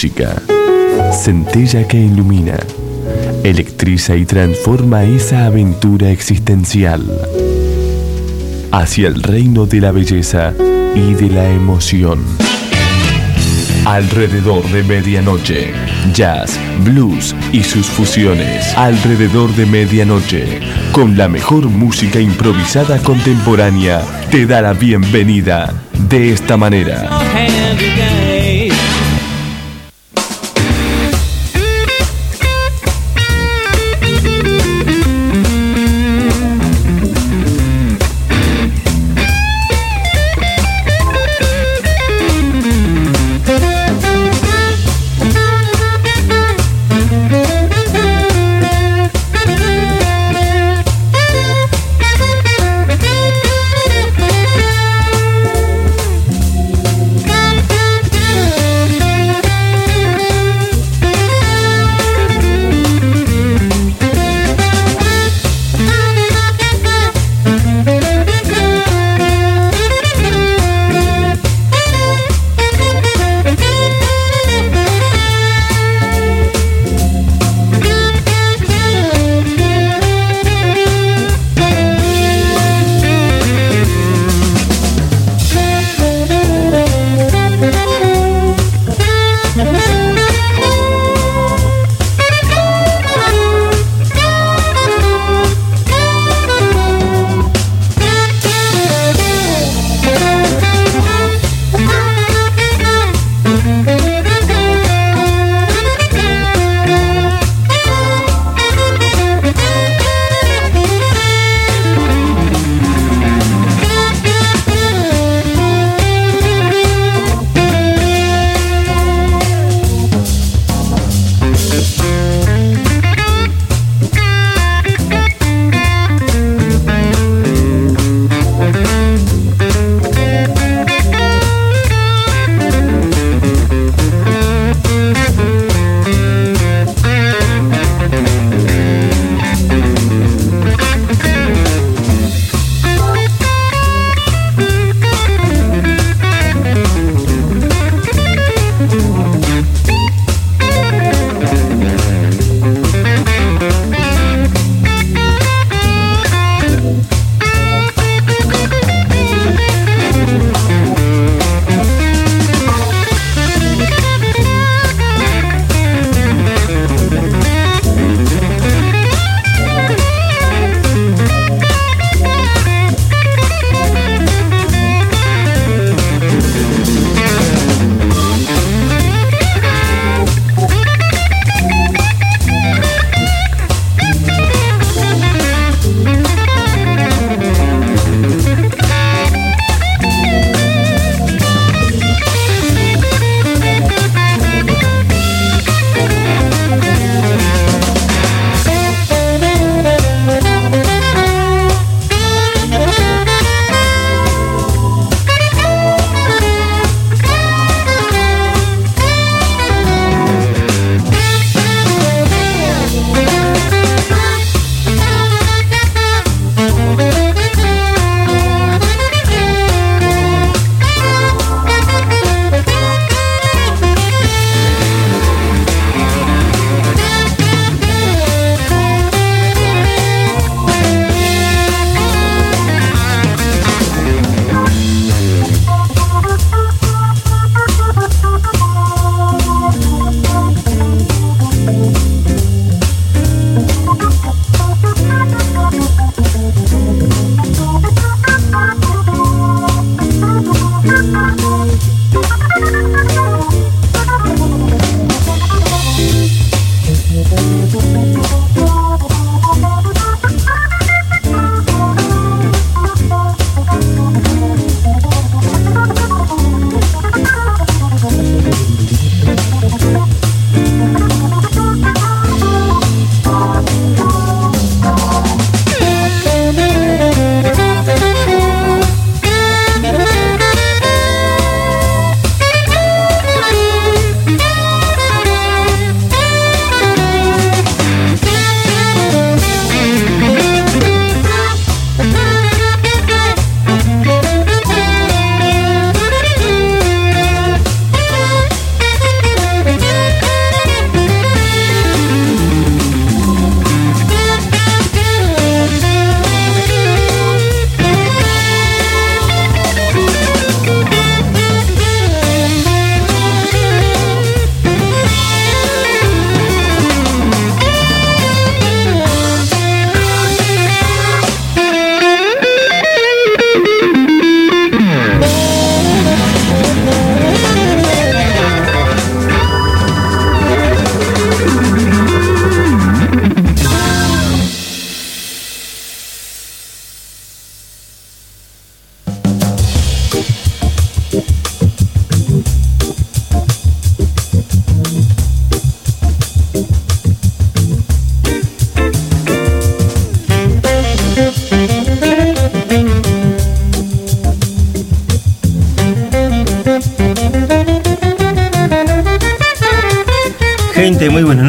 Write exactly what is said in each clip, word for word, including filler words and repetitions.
música. Centella que ilumina, electriza y transforma esa aventura existencial hacia el reino de la belleza y de la emoción. Alrededor de medianoche, jazz, blues y sus fusiones. Alrededor de medianoche, con la mejor música improvisada contemporánea, te da la bienvenida de esta manera.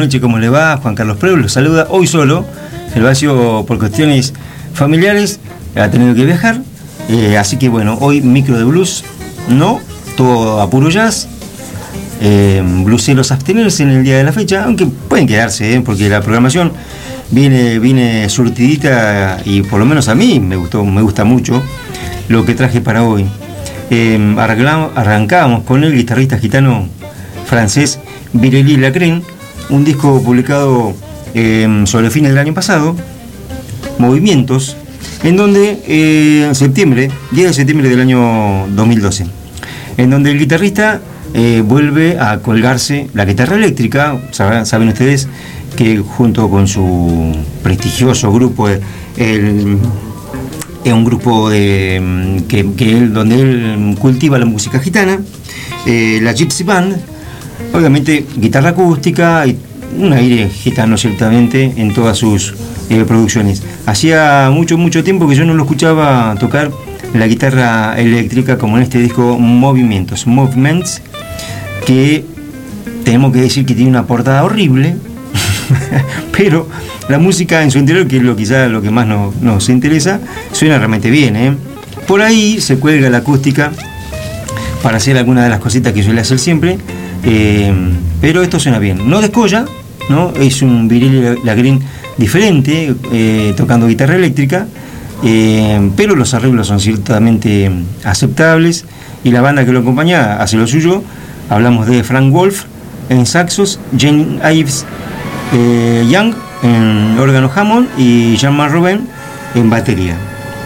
noches, ¿cómo le va? Juan Carlos Preu los saluda, hoy solo. Gervasio, por cuestiones familiares, ha tenido que viajar, eh, así que bueno, hoy micro de blues, no, todo a puro jazz. Eh, blueseros abstenerse en el día de la fecha, aunque pueden quedarse, ¿eh? Porque la programación viene, viene surtidita y por lo menos a mí me gustó, me gusta mucho lo que traje para hoy. Eh, arrancábamos con el guitarrista gitano francés Virely Lacrène, un disco publicado eh, sobre fines del año pasado, Movimientos, en donde eh, en septiembre, diez de septiembre del año dos mil doce, en donde el guitarrista eh, vuelve a colgarse la guitarra eléctrica. Saben, saben ustedes que junto con su prestigioso grupo, el es un grupo de, que, que él, donde él cultiva la música gitana, eh, la Gypsy Band, obviamente guitarra acústica y un aire gitano ciertamente en todas sus eh, producciones. Hacía mucho, mucho tiempo que yo no lo escuchaba tocar la guitarra eléctrica como en este disco Movimientos, Movements, que tenemos que decir que tiene una portada horrible, pero la música en su interior, que es lo quizá lo que más nos, nos interesa, suena realmente bien, ¿eh? Por ahí se cuelga la acústica para hacer alguna de las cositas que suele hacer siempre, eh, pero esto suena bien. No descolla, ¿no? Es un Virely Lacrène diferente, eh, tocando guitarra eléctrica, eh, pero los arreglos son ciertamente aceptables y la banda que lo acompaña hace lo suyo. Hablamos de Frank Wolf en saxos, Jane Ives eh, Young en órgano Hammond y Jean-Marc Robin en batería.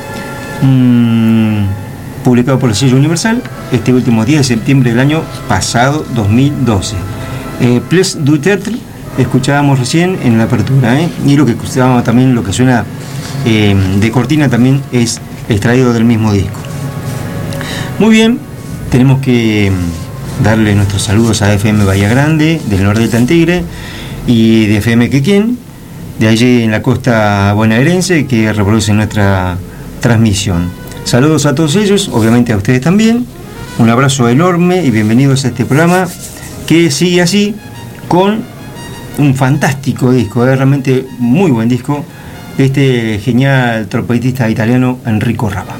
Mm, publicado por el sello Universal este último diez de septiembre del año pasado, dos mil doce. Eh, Plus du Tertre escuchábamos recién en la apertura, ¿eh? Y lo que escuchábamos también, lo que suena eh, de cortina, también es extraído del mismo disco. Muy bien, tenemos que darle nuestros saludos a F M Bahía Grande, del norte del Tigre, y de F M Quequén, de allí en la costa bonaerense, que reproduce nuestra transmisión. Saludos a todos ellos, obviamente a ustedes también. Un abrazo enorme y bienvenidos a este programa que sigue así con un fantástico disco, ¿eh? Realmente muy buen disco, este genial trompetista italiano Enrico Raba.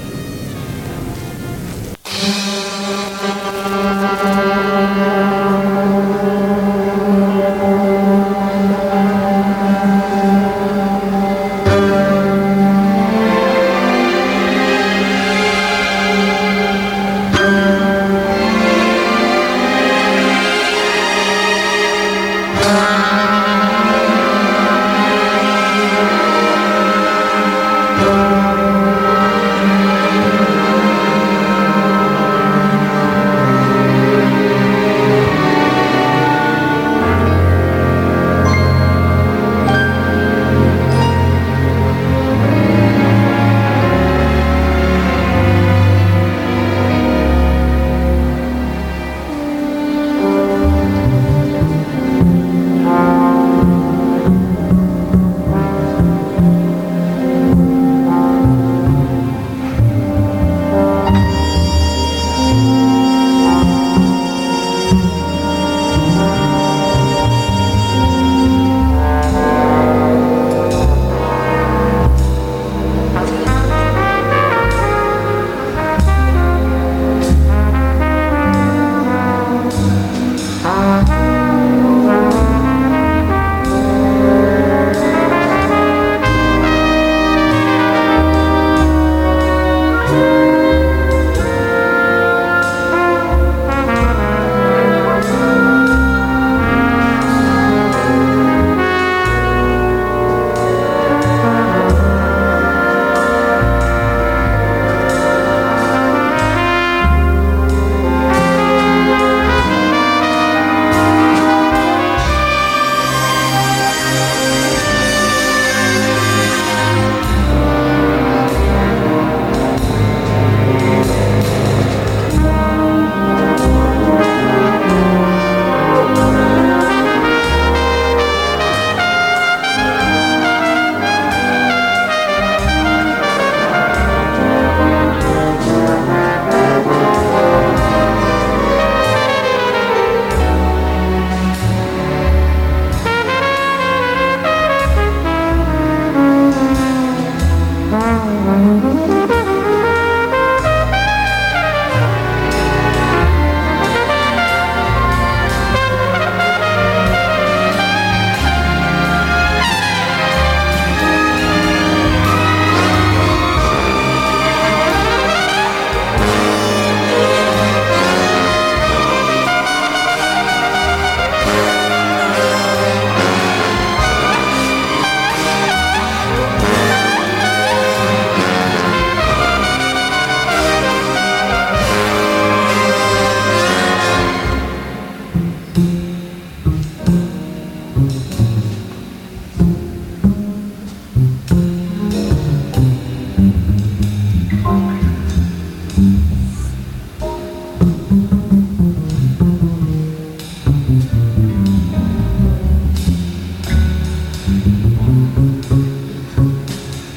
Thank you.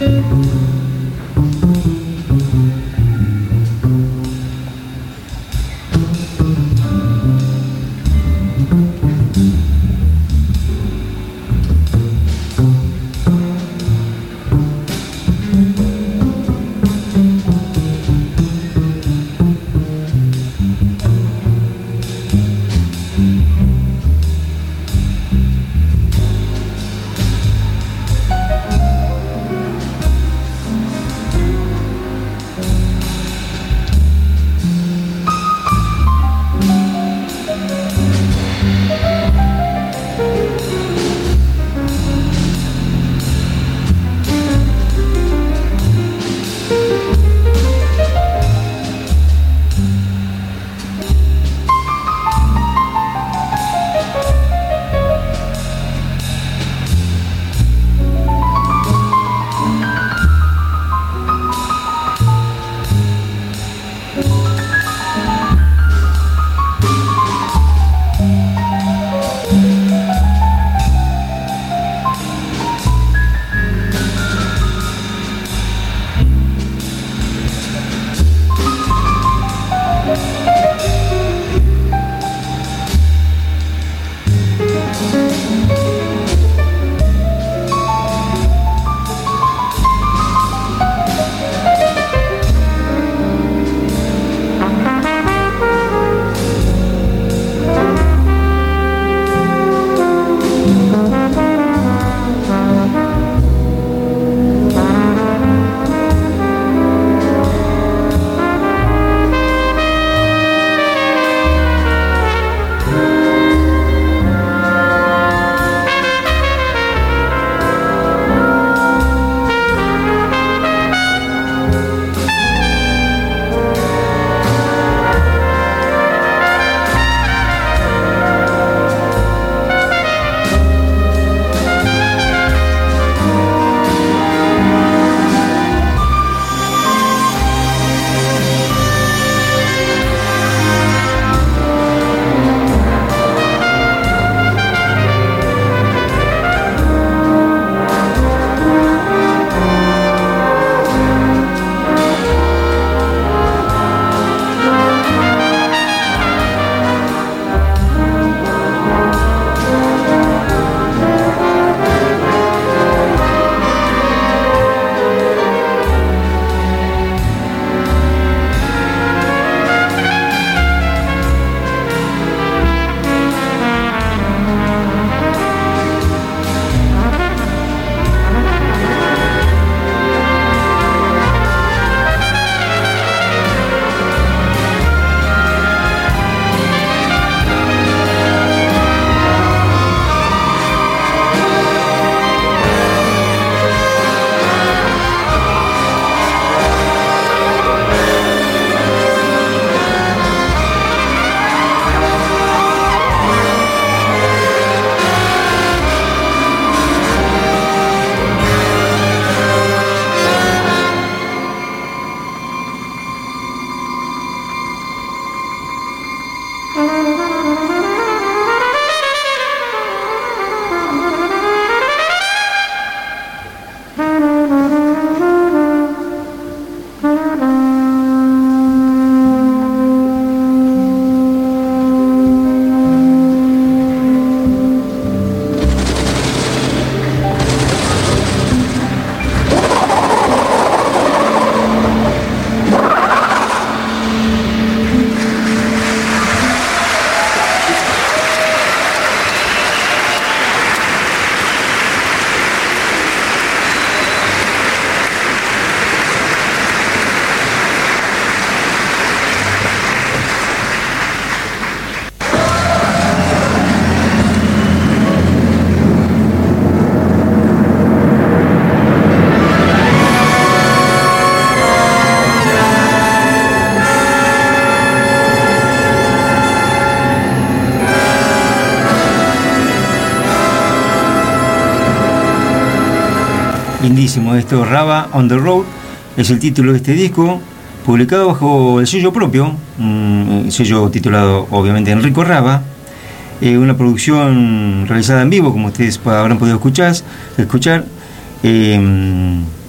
Lindísimo esto, Rava on the Road es el título de este disco, publicado bajo el sello propio, un sello titulado obviamente Enrico Rava, eh, una producción realizada en vivo, como ustedes habrán podido escuchar, escuchar eh,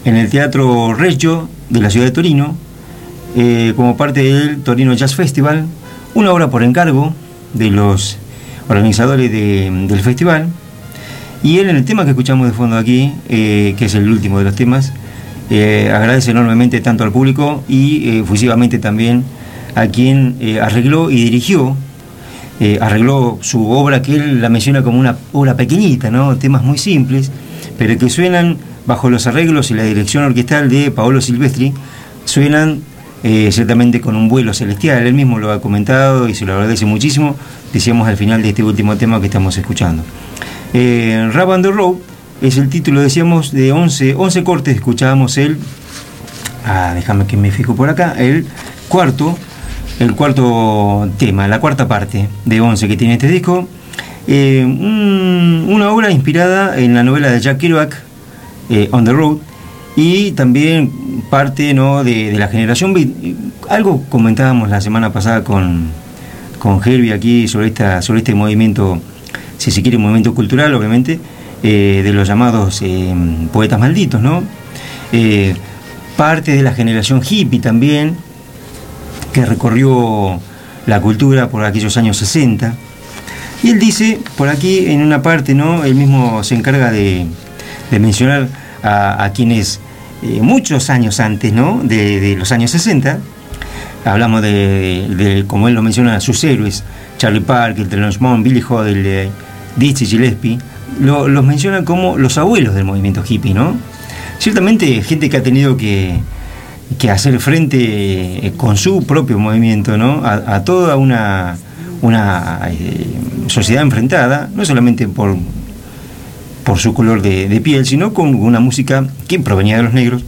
en el Teatro Reggio de la ciudad de Torino, eh, como parte del Torino Jazz Festival, una obra por encargo de los organizadores de, del festival. Y él, en el tema que escuchamos de fondo aquí, eh, que es el último de los temas, eh, agradece enormemente tanto al público y eh, efusivamente también a quien eh, arregló y dirigió, eh, arregló su obra, que él la menciona como una obra pequeñita, ¿no? Temas muy simples, pero que suenan bajo los arreglos y la dirección orquestal de Paolo Silvestri, suenan eh, ciertamente con un vuelo celestial. Él mismo lo ha comentado y se lo agradece muchísimo, decíamos al final de este último tema que estamos escuchando. Eh, Rap on the Road es el título, decíamos, de once, once cortes. Escuchábamos el, ah, déjame que me fijo por acá, el cuarto, el cuarto tema, la cuarta parte de once que tiene este disco. Eh, un, una obra inspirada en la novela de Jack Kerouac, eh, On the Road, y también parte, ¿no?, de, de la generación beat. Algo comentábamos la semana pasada con, con Herbie aquí sobre, esta, sobre este movimiento, si se quiere, movimiento cultural, obviamente, eh, de los llamados eh, poetas malditos, ¿no? Eh, parte de la generación hippie también, que recorrió la cultura por aquellos años sesenta. Y él dice, por aquí en una parte, ¿no?, él mismo se encarga de, de mencionar a, a quienes eh, muchos años antes, ¿no?, de, de los años sesenta, hablamos de, de, de, como él lo menciona, sus héroes, Charlie Parker, Thelonious Monk, Billie Holiday, Dizzy Gillespie, lo, los mencionan como los abuelos del movimiento hippie, ¿no? Ciertamente gente que ha tenido que, que hacer frente eh, con su propio movimiento, ¿no?, a, a toda una, una eh, sociedad enfrentada, no solamente por, por su color de, de piel, sino con una música que provenía de los negros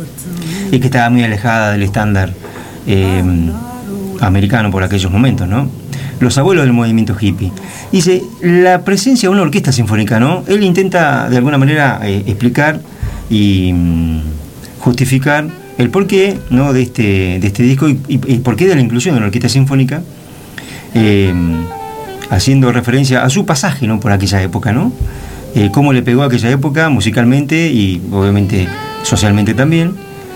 y que estaba muy alejada del estándar eh, americano por aquellos momentos, ¿no? Los abuelos del movimiento hippie. Dice, la presencia de una orquesta sinfónica, ¿no? Él intenta de alguna manera eh, explicar y mm, justificar el porqué, ¿no?, de este, de este disco y, y, y por qué de la inclusión de una orquesta sinfónica, eh, haciendo referencia a su pasaje, ¿no?, por aquella época, ¿no? Eh, cómo le pegó a aquella época musicalmente y obviamente socialmente también.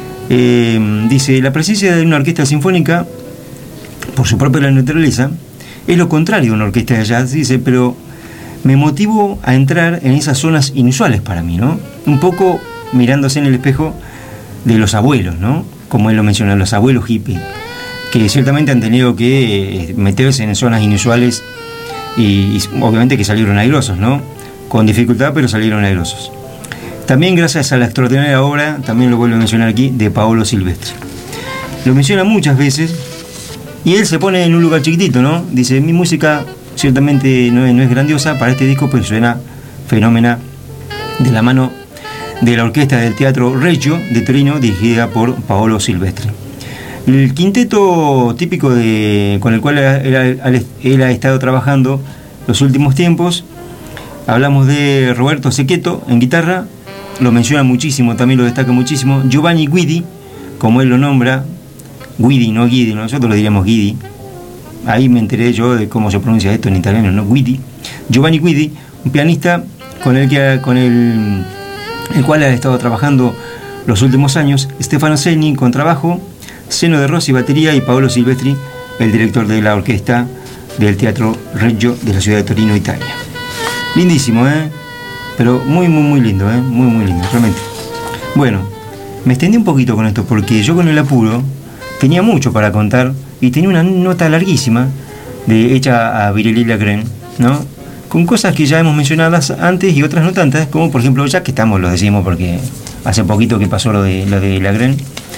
Eh, dice, la presencia de una orquesta sinfónica, por su propia naturaleza, es lo contrario de una orquesta de jazz, dice, pero me motivó a entrar en esas zonas inusuales para mí, ¿no? Un poco mirándose en el espejo de los abuelos, ¿no? Como él lo menciona, los abuelos hippies, que ciertamente han tenido que eh, meterse en zonas inusuales y, y obviamente que salieron airosos, ¿no? Con dificultad, pero salieron airosos. También gracias a la extraordinaria obra, también lo vuelvo a mencionar aquí, de Paolo Silvestri. Lo menciona muchas veces. Y él se pone en un lugar chiquitito, ¿no? Dice, mi música ciertamente no es, no es grandiosa, para este disco pues suena fenómena, de la mano de la orquesta del Teatro Reggio de Torino, dirigida por Paolo Silvestri. El quinteto típico de, con el cual él, él, él ha estado trabajando los últimos tiempos, hablamos de Roberto Cecchetto en guitarra, lo menciona muchísimo, también lo destaca muchísimo, Giovanni Guidi, como él lo nombra, Guidi, no Guidi, nosotros lo diríamos Guidi. Ahí me enteré yo de cómo se pronuncia esto en italiano, ¿no? Guidi. Giovanni Guidi, un pianista con el, que, con el, el cual ha estado trabajando los últimos años, Stefano Segni con trabajo, Zeno De Rossi batería y Paolo Silvestri, el director de la orquesta del Teatro Reggio de la ciudad de Torino, Italia. Lindísimo, ¿eh? Pero muy, muy, muy lindo, ¿eh? Muy, muy lindo, realmente. Bueno, me extendí un poquito con esto porque yo con el apuro tenía mucho para contar y tenía una nota larguísima de, hecha a Viréli Lagrène, ¿no? Con cosas que ya hemos mencionado antes y otras no tantas, como por ejemplo, ya que estamos, lo decimos porque hace poquito que pasó lo de, lo de Lagrène,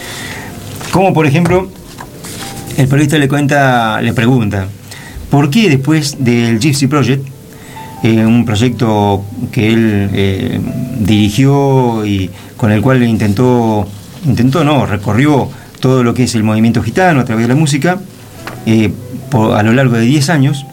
como por ejemplo, el periodista le cuenta, le pregunta, ¿por qué después del Gypsy Project, eh, un proyecto que él eh, dirigió y con el cual intentó, intentó no, recorrió todo lo que es el movimiento gitano a través de la música, eh, por, a lo largo de diez años,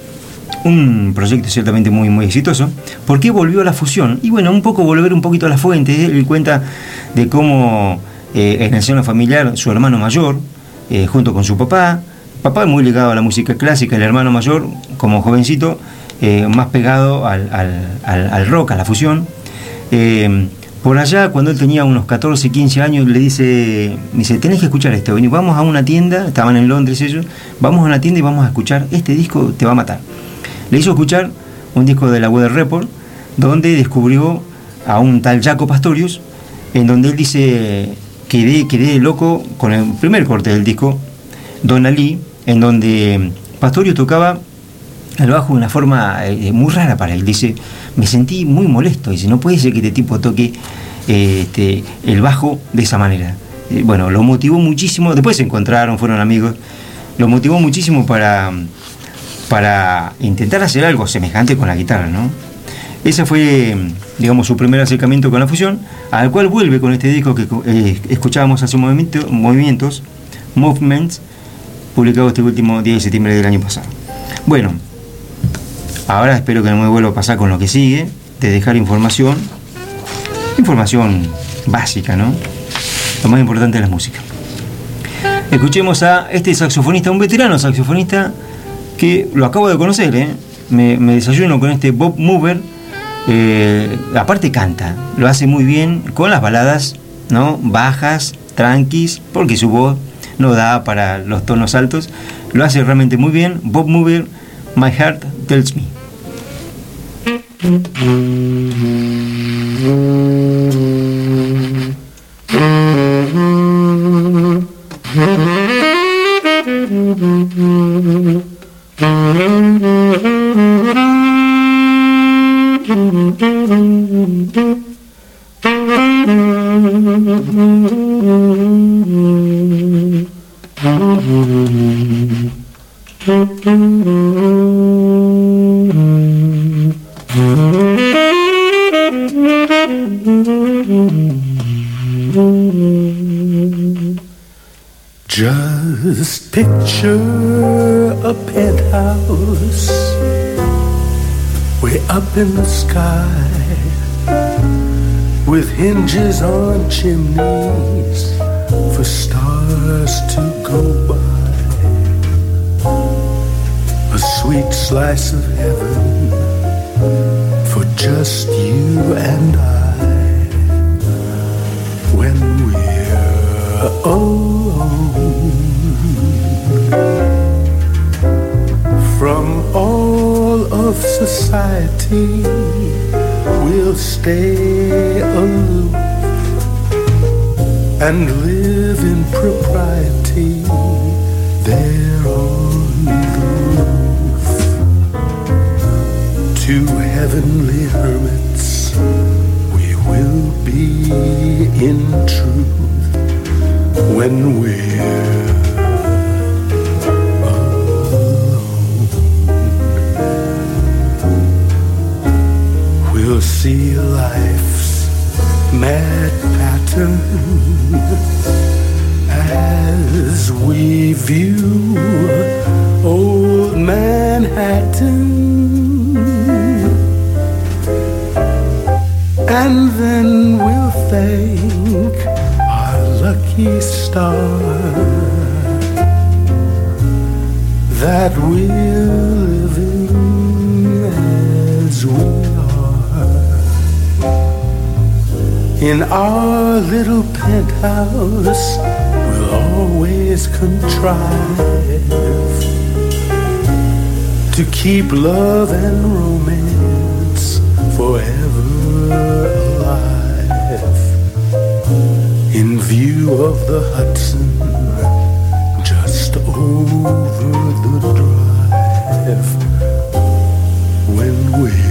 un proyecto ciertamente muy, muy exitoso? ¿Por qué volvió a la fusión? Y bueno, un poco volver un poquito a la fuente. Él cuenta de cómo eh, en el seno familiar su hermano mayor, eh, junto con su papá, papá muy ligado a la música clásica, el hermano mayor, como jovencito, eh, más pegado al, al, al, al rock, a la fusión, eh, por allá, cuando él tenía unos catorce, quince años, le dice, dice, tenés que escuchar esto, vení, vamos a una tienda, estaban en Londres ellos, vamos a una tienda y vamos a escuchar, este disco te va a matar. Le hizo escuchar un disco de la Weather Report, donde descubrió a un tal Jaco Pastorius, en donde él dice, quedé, quedé loco con el primer corte del disco, Donna Lee, en donde Pastorius tocaba el bajo de una forma eh, muy rara para él. Dice, me sentí muy molesto, dice, no puede ser que este tipo toque eh, este, el bajo de esa manera. Eh, bueno, lo motivó muchísimo, después se encontraron, fueron amigos, lo motivó muchísimo para, para intentar hacer algo semejante con la guitarra, ¿no? Ese fue, digamos, su primer acercamiento con la fusión, al cual vuelve con este disco que eh, escuchábamos hace un momento, Movimientos, Movements, publicado este último diez de septiembre del año pasado. Bueno, ahora espero que no me vuelva a pasar con lo que sigue, de dejar información, información básica, ¿no? Lo más importante es la música. Escuchemos a este saxofonista, un veterano saxofonista, que lo acabo de conocer, ¿eh? Me, me desayuno con este Bob Mover. Eh, aparte canta, lo hace muy bien con las baladas, ¿no? Bajas, tranquis, porque su voz no da para los tonos altos. Lo hace realmente muy bien. Bob Mover, My Heart Tells Me. Just picture a penthouse way up in the sky, with hinges on chimneys for stars to go by. A sweet slice of heaven for just you and I, when we're alone from all of society. We'll stay aloof and live in propriety there on the roof. Two heavenly hermits we will be in truth when we're we'll see life's mad pattern as we view old Manhattan, and then we'll thank our lucky star that we're living as we in our little penthouse. We'll always contrive to keep love and romance forever alive. In view of the Hudson, just over the drive, when we're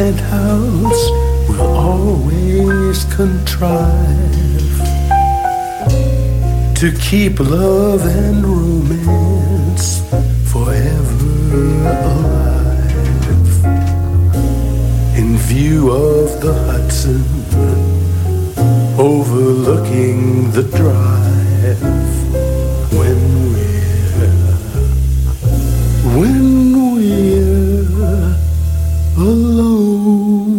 penthouse will always contrive to keep love and romance forever alive. In view of the Hudson overlooking the drive, when we're when we're alone.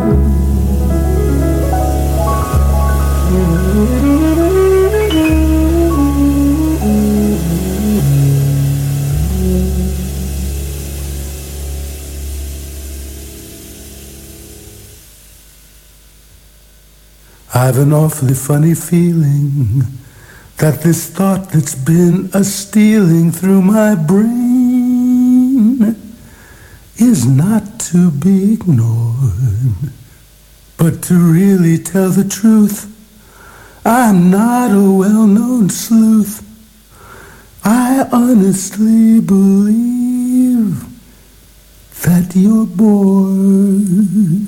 I've an awfully funny feeling that this thought that's been a-stealing through my brain is not to be ignored, but to really tell the truth, I'm not a well-known sleuth. I honestly believe that you're bored.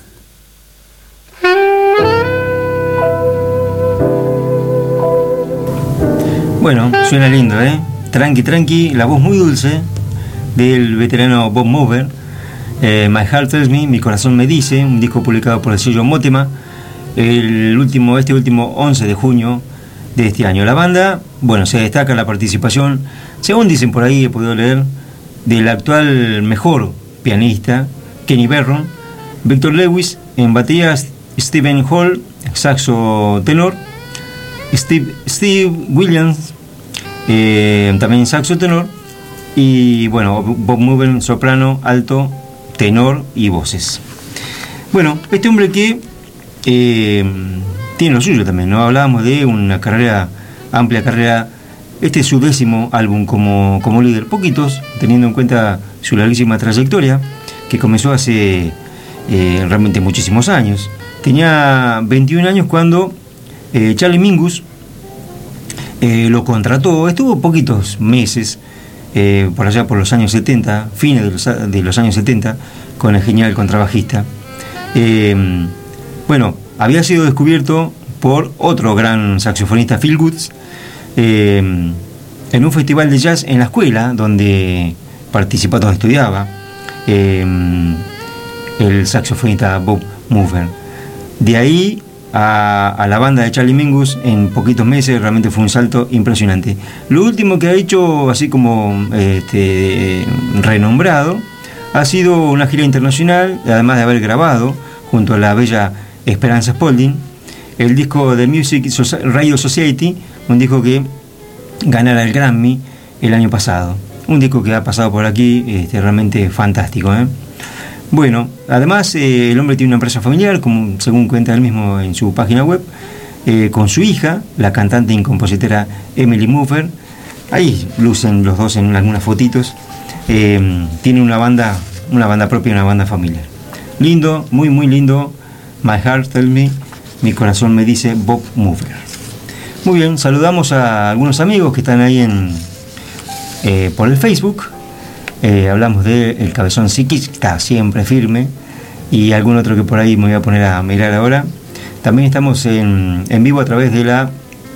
Bueno, suena lindo, ¿eh? Tranqui, tranqui, la voz muy dulce del veterano Bob Mover. eh, My Heart Tells Me, Mi Corazón Me Dice, un disco publicado por el sello Motema el último, este último once de junio de este año. La banda, bueno, se destaca la participación, según dicen por ahí, he podido leer, del actual mejor pianista, Kenny Barron, Victor Lewis, en baterías Stephen Hall, saxo tenor, Steve, Steve Williams, eh, también saxo tenor, y bueno, Bob Mover, soprano, alto, tenor y voces. Bueno, este hombre que eh, tiene lo suyo también, ¿no? Hablábamos de una carrera, amplia carrera. Este es su décimo álbum como, como líder, poquitos, teniendo en cuenta su larguísima trayectoria, que comenzó hace eh, realmente muchísimos años. Tenía veintiún años cuando eh, Charlie Mingus eh, lo contrató. Estuvo poquitos meses, eh, por allá por los años setenta, fines de los, de los años setenta, con el genial contrabajista. Eh, bueno, había sido descubierto por otro gran saxofonista, Phil Woods, eh, en un festival de jazz en la escuela donde participó, donde estudiaba eh, el saxofonista Bob Mover. De ahí a, a la banda de Charlie Mingus en poquitos meses realmente fue un salto impresionante. Lo último que ha hecho, así como este, renombrado, ha sido una gira internacional, además de haber grabado junto a la bella Esperanza Spalding el disco de Music Radio Society, un disco que ganara el Grammy el año pasado, un disco que ha pasado por aquí, este, realmente fantástico, ¿eh? Bueno, además eh, el hombre tiene una empresa familiar, como según cuenta él mismo en su página web, eh, con su hija, la cantante y compositora Emily Mover. Ahí lucen los dos en algunas fotitos. Eh, tiene una banda, una banda propia, una banda familiar. Lindo, muy muy lindo. My Heart Tells Me, Mi Corazón Me Dice, Bob Mover. Muy bien, saludamos a algunos amigos que están ahí en eh, por el Facebook. Eh, hablamos de El Cabezón Psiqui, está siempre firme, y algún otro que por ahí me voy a poner a mirar ahora. También estamos en, en vivo a través de la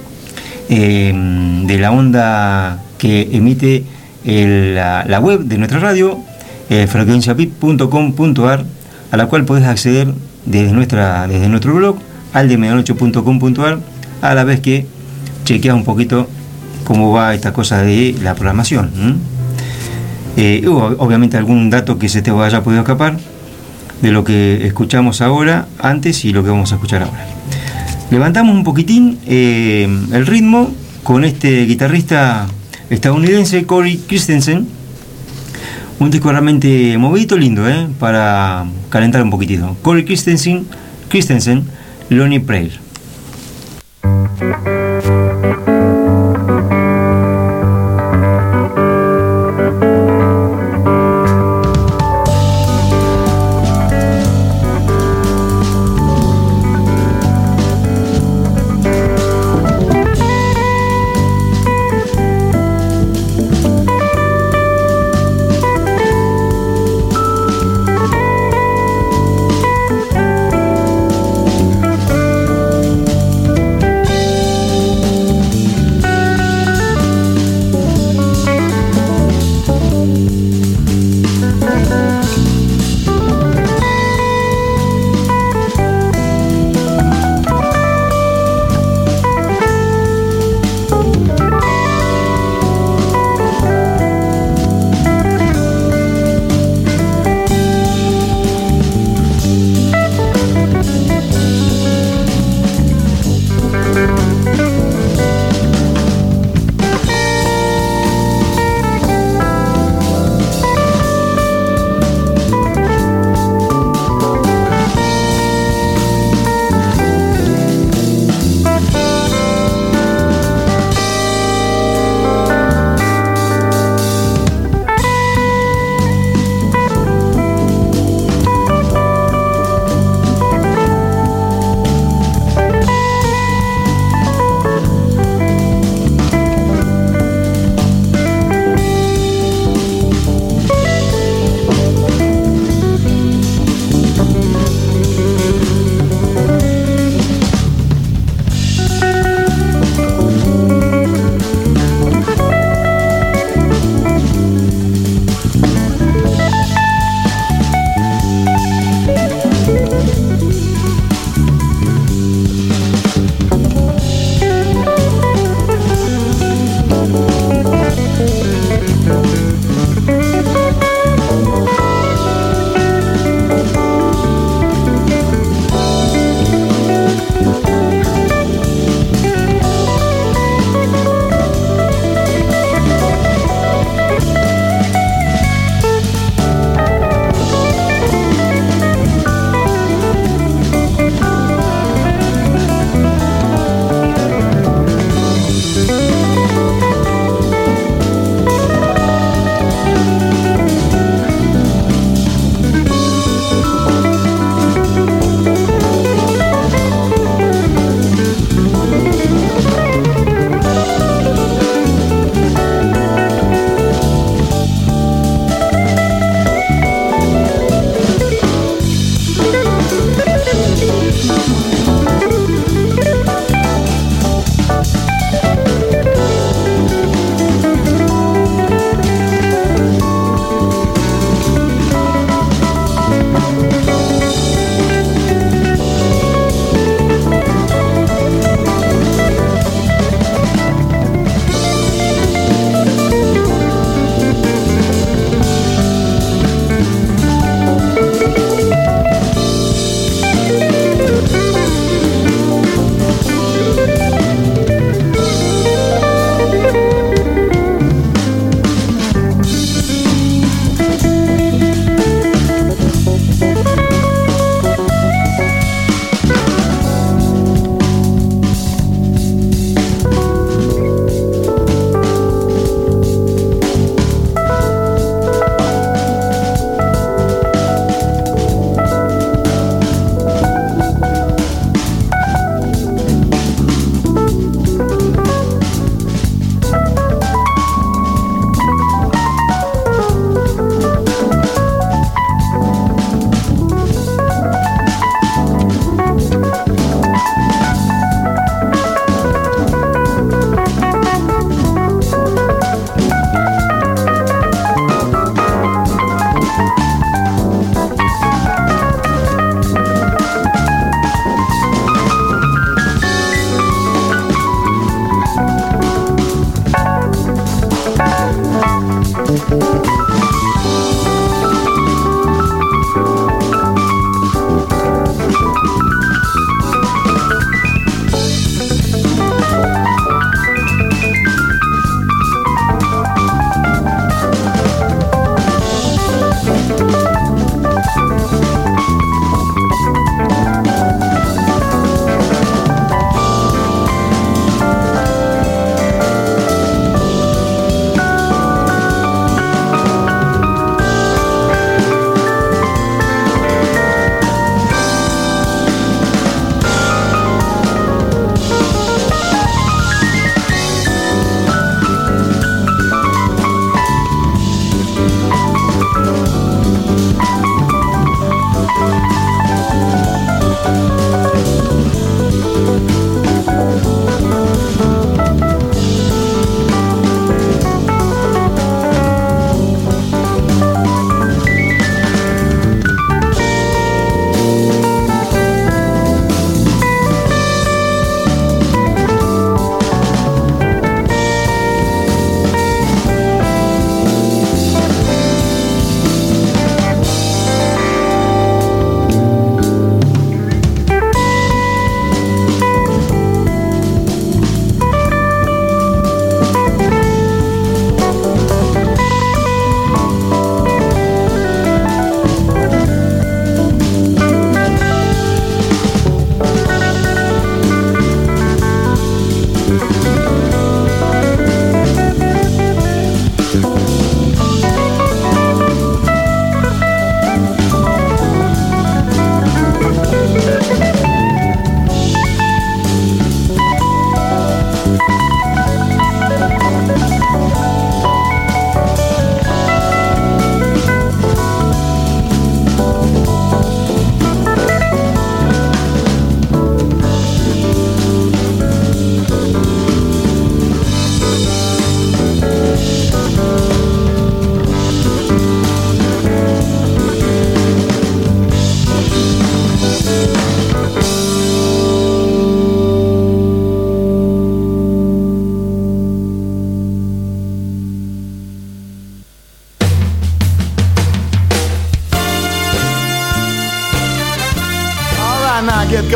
eh, de la onda que emite el, la, la web de nuestra radio, eh, frecuencia pip punto com punto a r, a la cual podés acceder desde nuestra desde nuestro blog, alde medianoche punto com punto a r, a la vez que chequeas un poquito cómo va esta cosa de la programación. ¿Mm? Eh, obviamente algún dato que se te haya podido escapar de lo que escuchamos ahora, antes, y lo que vamos a escuchar ahora. Levantamos un poquitín eh, el ritmo con este guitarrista estadounidense, Corey Christensen. Un disco realmente movidito, lindo, ¿eh? Para calentar un poquitito. Corey Christensen, Christensen, Lonely Prayer.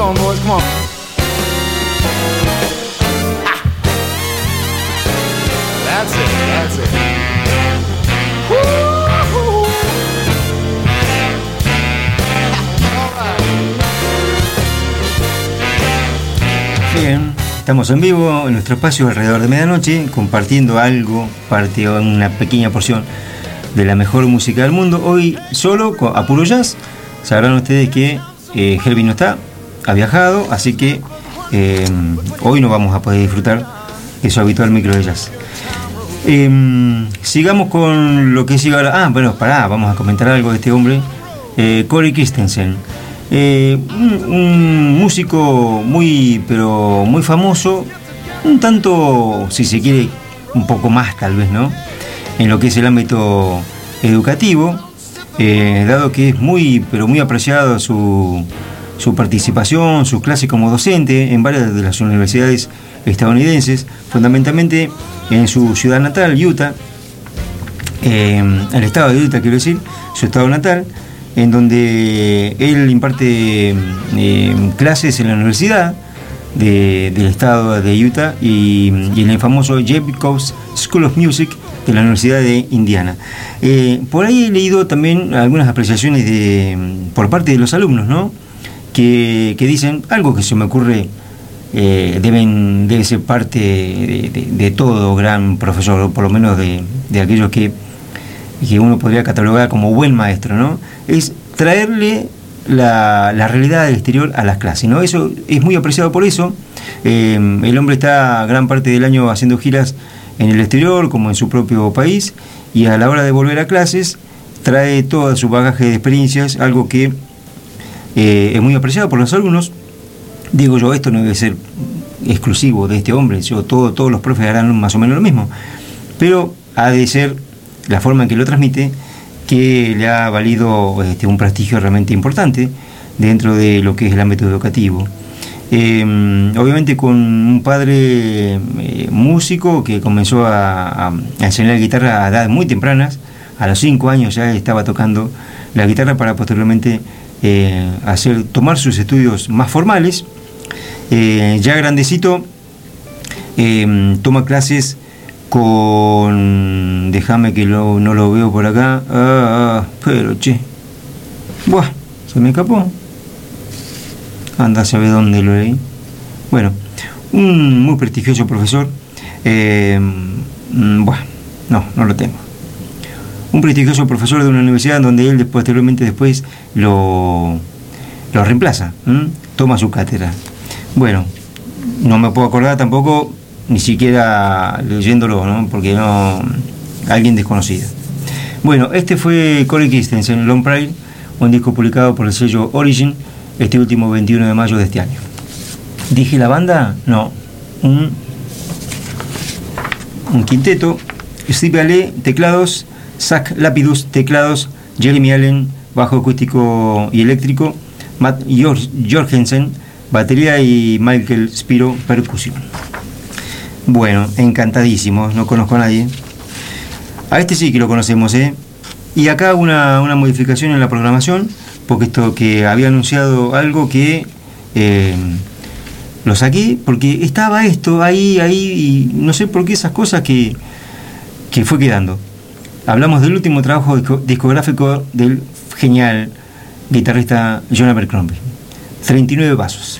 going, boys. Come on. That's it. That's it. Woo-hoo. All right. Bien, estamos en vivo en nuestro espacio alrededor de medianoche, compartiendo algo, parte o una pequeña porción de la mejor música del mundo. Hoy solo con, a puro jazz. Sabrán ustedes que eh, Herbie no está, ha viajado, así que eh, hoy no vamos a poder disfrutar de su habitual micro de jazz. Eh, sigamos con lo que sigue ahora. Ah, bueno, pará, vamos a comentar algo de este hombre, eh, Corey Christensen. Eh, un, un músico muy, pero muy famoso, un tanto, si se quiere, un poco más tal vez, ¿no? En lo que es el ámbito educativo, eh, dado que es muy, pero muy apreciado su, su participación, sus clases como docente en varias de las universidades estadounidenses, fundamentalmente en su ciudad natal, Utah, eh, el estado de Utah, quiero decir, su estado natal, en donde él imparte eh, clases en la universidad de, del estado de Utah y, y en el famoso Jacobs School of Music de la Universidad de Indiana. Eh, por ahí he leído también algunas apreciaciones de, por parte de los alumnos, ¿no? Que, que dicen algo que se me ocurre, eh, deben, debe ser parte de, de, de todo gran profesor, o por lo menos de, de aquellos que, que uno podría catalogar como buen maestro, ¿no? Es traerle la, la realidad del exterior a las clases, ¿no? Eso es muy apreciado por eso. Eh, el hombre está gran parte del año haciendo giras en el exterior como en su propio país, y a la hora de volver a clases trae todo su bagaje de experiencias, algo que eh, es muy apreciado por los alumnos. Digo yo, esto no debe ser exclusivo de este hombre, yo, todo, todos los profes harán más o menos lo mismo, pero ha de ser la forma en que lo transmite que le ha valido este, un prestigio realmente importante dentro de lo que es el ámbito educativo. Eh, obviamente con un padre eh, músico que comenzó a, a, a enseñar guitarra a edades muy tempranas, a los cinco años ya estaba tocando la guitarra para posteriormente eh, hacer, tomar sus estudios más formales. Eh, ya grandecito eh, toma clases con, déjame que lo, no lo veo por acá, ah, pero che, buah, se me escapó. Anda a saber dónde lo leí. Bueno, un muy prestigioso profesor. Eh, bueno, no, no lo tengo. Un prestigioso profesor de una universidad donde él posteriormente después lo, lo reemplaza, ¿m? Toma su cátedra. Bueno, no me puedo acordar tampoco, ni siquiera leyéndolo, ¿no? Porque no, alguien desconocido. Bueno, este fue Corey Christensen, Long Pride, un disco publicado por el sello Origin este último veintiuno de mayo de este año. ¿Dije la banda? No. Un, un quinteto. Steve Ale, teclados. Zach Lapidus, teclados. Jeremy Allen, bajo acústico y eléctrico. Matt Jorgensen, batería, y Michael Spiro, percusión. Bueno, encantadísimos, no conozco a nadie. A este sí que lo conocemos, ¿eh? Y acá una, una modificación en la programación, porque esto que había anunciado algo que eh, lo saqué, porque estaba esto ahí, ahí, y no sé por qué esas cosas que, que fue quedando. Hablamos del último trabajo discográfico del genial guitarrista John Abercrombie, treinta y nueve pasos.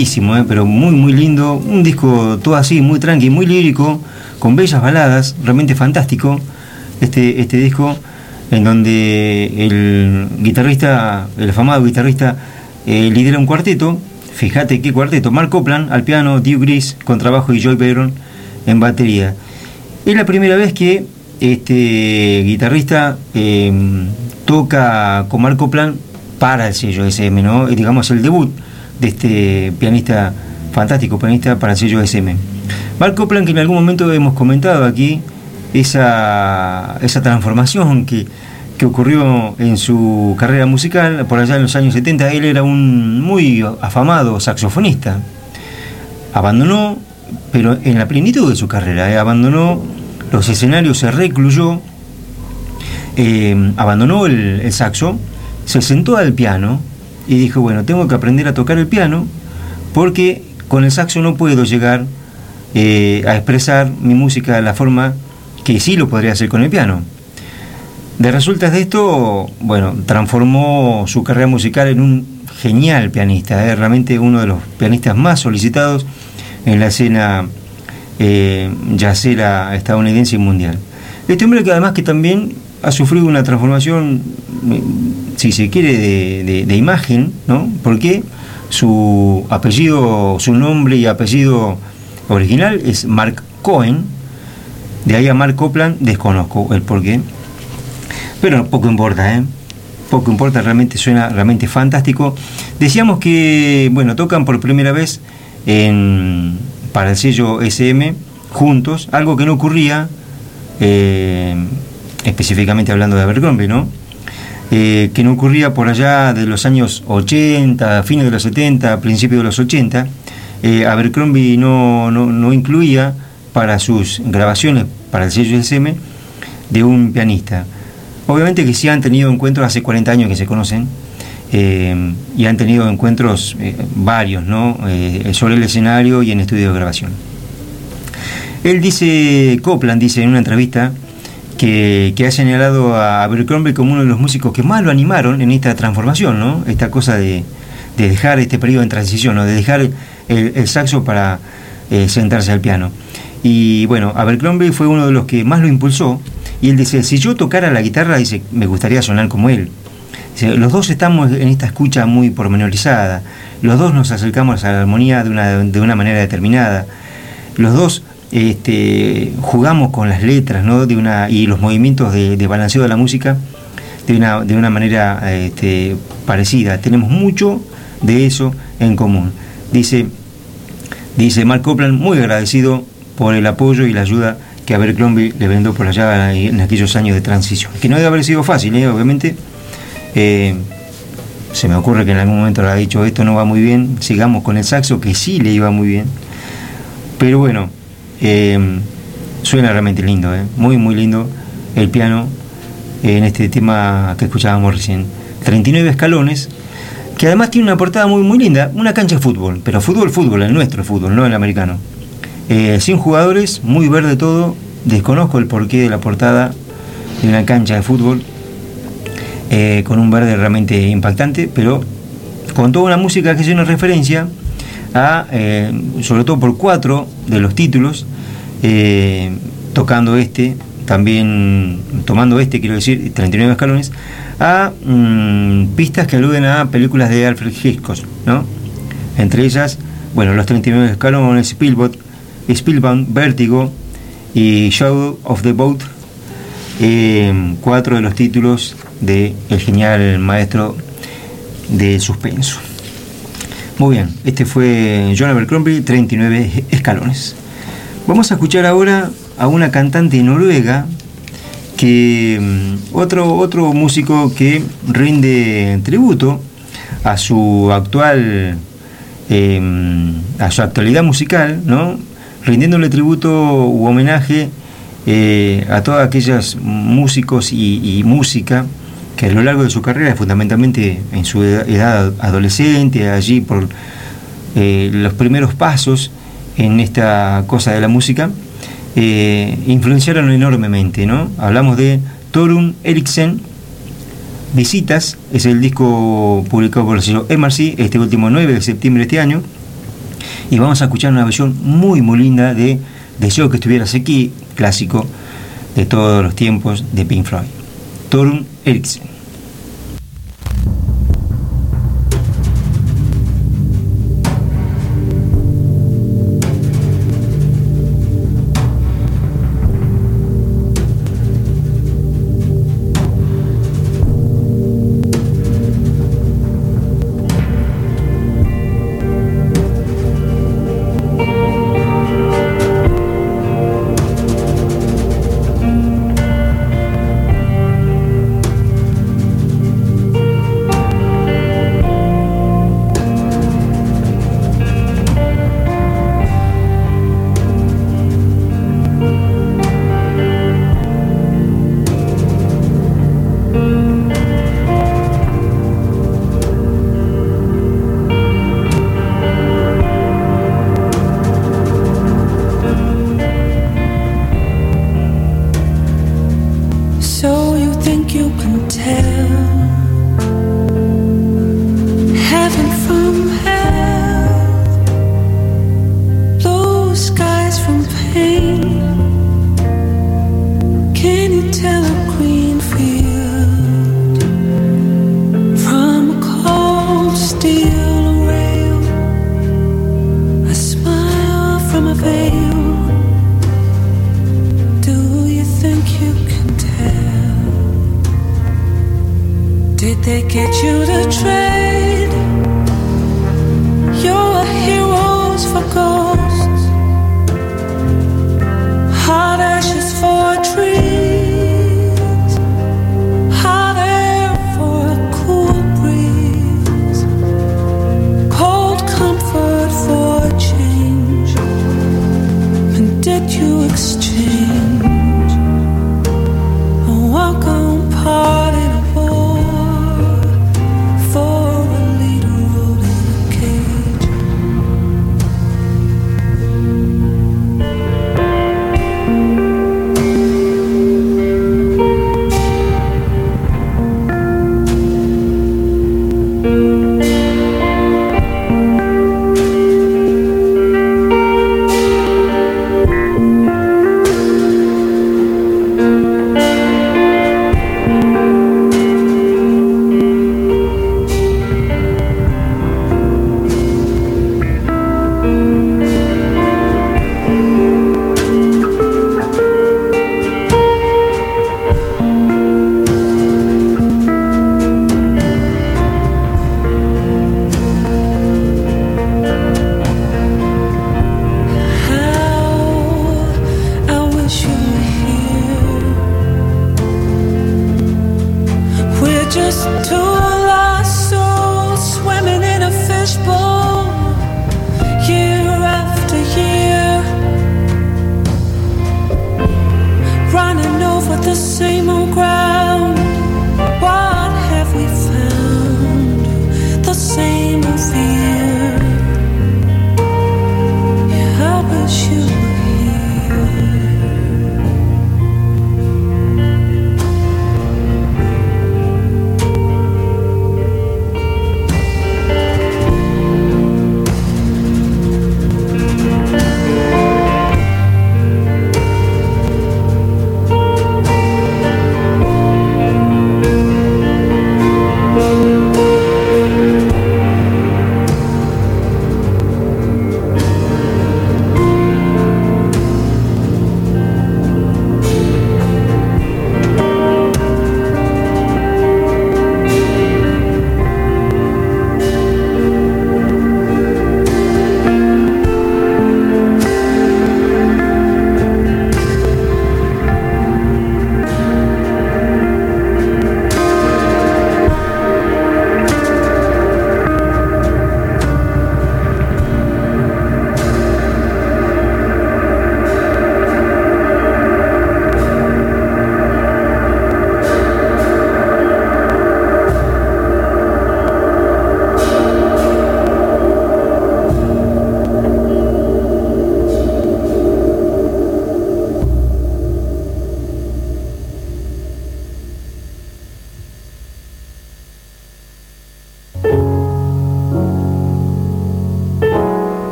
lindísimo, ¿eh? Pero muy, muy lindo. Un disco todo así, muy tranqui, muy lírico, con bellas baladas, realmente fantástico. Este, este disco, en donde el guitarrista, el afamado guitarrista, eh, lidera un cuarteto. Fíjate qué cuarteto: Mark Copland al piano, Duke Gris contrabajo y Joy Byron en batería. Es la primera vez que este guitarrista eh, toca con Mark Copland para el sello S M, ¿no? Es, digamos, el debut de este pianista, fantástico pianista, para el sello S M. Mark Copland, que en algún momento hemos comentado aquí, esa, esa transformación que, que ocurrió en su carrera musical por allá en los años setenta. Él era un muy afamado saxofonista. Abandonó, pero en la plenitud de su carrera, ¿eh? abandonó los escenarios, se recluyó, eh, abandonó el, el saxo, se sentó al piano y dijo: bueno, tengo que aprender a tocar el piano, porque con el saxo no puedo llegar eh, a expresar mi música de la forma que sí lo podría hacer con el piano. De resultas de esto, bueno, transformó su carrera musical en un genial pianista, ¿eh? realmente uno de los pianistas más solicitados en la escena eh, jazzera estadounidense y mundial. Este hombre, que además que también ha sufrido una transformación, si se quiere, de, de, de imagen, ¿no? Porque su apellido, su nombre y apellido original es Mark Cohen. De ahí a Mark Copland desconozco el porqué, pero poco importa, ¿eh? Poco importa, realmente suena realmente fantástico. Decíamos que, bueno, tocan por primera vez en, para el sello S M juntos, algo que no ocurría, eh, específicamente hablando de Abercrombie, ¿no? Eh, que no ocurría por allá de los años ochenta, fines de los setenta, principios de los ochenta. Eh, Abercrombie no, no, no incluía para sus grabaciones para el sello S M de un pianista. Obviamente que sí han tenido encuentros, hace cuarenta años que se conocen, eh, y han tenido encuentros eh, varios, ¿no? Eh, sobre el escenario y en estudios de grabación. Él dice, Copland dice en una entrevista, que, que ha señalado a Abercrombie como uno de los músicos que más lo animaron en esta transformación, ¿no? Esta cosa de, de dejar este periodo en transición, ¿no? De dejar el, el saxo para eh, sentarse al piano. Y bueno, Abercrombie fue uno de los que más lo impulsó, y él dice: si yo tocara la guitarra, dice, me gustaría sonar como él. Dice, los dos estamos en esta escucha muy pormenorizada, los dos nos acercamos a la armonía de una, de una manera determinada, los dos este, jugamos con las letras, ¿no? de una, y los movimientos de, de balanceo de la música de una, de una manera este, parecida, tenemos mucho de eso en común. Dice, dice Mark Copland, muy agradecido por el apoyo y la ayuda que Abercrombie le brindó por allá en aquellos años de transición, que no debe haber sido fácil, ¿eh? obviamente. Eh, se me ocurre que en algún momento le ha dicho: esto no va muy bien, sigamos con el saxo, que sí le iba muy bien. Pero bueno, eh, suena realmente lindo, ¿eh? muy muy lindo el piano en este tema que escuchábamos recién. treinta y nueve escalones, que además tiene una portada muy muy linda, una cancha de fútbol, pero fútbol, fútbol, el nuestro fútbol, no el americano. Eh, sin jugadores, muy verde todo, desconozco el porqué de la portada de una cancha de fútbol, eh, con un verde realmente impactante, pero con toda una música que es una referencia a, eh, sobre todo por cuatro de los títulos, eh, tocando este, también tomando este, quiero decir, treinta y nueve escalones, a mmm, pistas que aluden a películas de Alfred Hitchcock, ¿no? Entre ellas, bueno, los treinta y nueve escalones, Spielberg, Spellbound, Vértigo y Shadow of the Boat, eh, cuatro de los títulos del genial maestro de suspenso. Muy bien, este fue John Abercrombie, treinta y nueve escalones. Vamos a escuchar ahora a una cantante noruega, que otro, otro músico que rinde tributo a su actual eh, a su actualidad musical, ¿no? Rindiéndole tributo u homenaje eh, a todos aquellos músicos y, y música que a lo largo de su carrera, fundamentalmente en su edad, edad adolescente, allí por eh, los primeros pasos en esta cosa de la música, eh, influenciaron enormemente, ¿no? Hablamos de Torunn Eriksen. Visitas es el disco publicado por el sello M R C este último nueve de septiembre de este año, Y vamos a escuchar una versión muy muy linda de Deseo que estuvieras aquí, clásico de todos los tiempos de Pink Floyd. Torun Eriksen.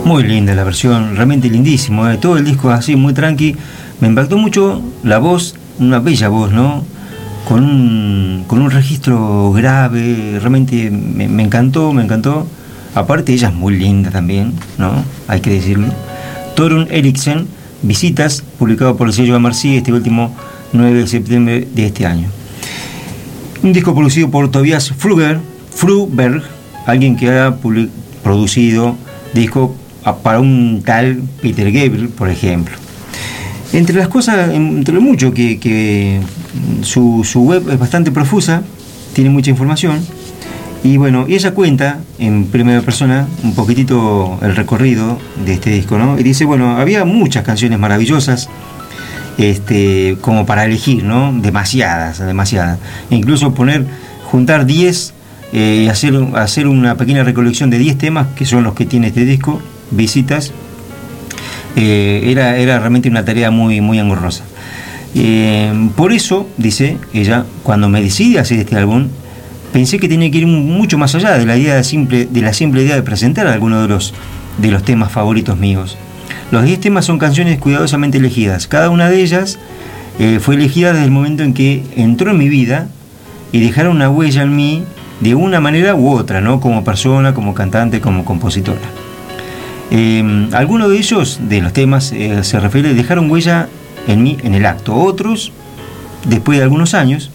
Muy linda la versión, realmente lindísimo, ¿eh? Todo el disco así, muy tranqui. Me impactó mucho la voz, una bella voz, ¿no? Con un, con un registro grave, realmente me, me encantó, me encantó. Aparte ella es muy linda también, ¿no? Hay que decirlo. Torun Eriksen, Visitas, publicado por el sello M R C este último nueve de septiembre de este año. Un disco producido por Tobias Fruber, Fruberg, alguien que ha public- producido disco para un tal Peter Gabriel, por ejemplo. Entre las cosas, entre lo mucho que, que su, su web es bastante profusa, tiene mucha información, y bueno, ella cuenta en primera persona un poquitito el recorrido de este disco, ¿no? Y dice, bueno, había muchas canciones maravillosas, este, como para elegir, ¿no? Demasiadas, demasiadas. E incluso poner, juntar diez eh, y hacer, hacer una pequeña recolección de diez temas, que son los que tiene este disco, Visitas, eh, era, era realmente una tarea muy, muy engorrosa. Eh, por eso, dice ella, cuando me decidí a hacer este álbum, pensé que tenía que ir mucho más allá de la idea de, simple, de la simple idea de presentar algunos de los, de los temas favoritos míos. Los diez temas son canciones cuidadosamente elegidas. Cada una de ellas eh, fue elegida desde el momento en que entró en mi vida y dejaron una huella en mí de una manera u otra, ¿no? Como persona, como cantante, como compositora. Eh, algunos de ellos, de los temas, eh, se refiere, dejaron huella en mí en el acto. Otros, después de algunos años,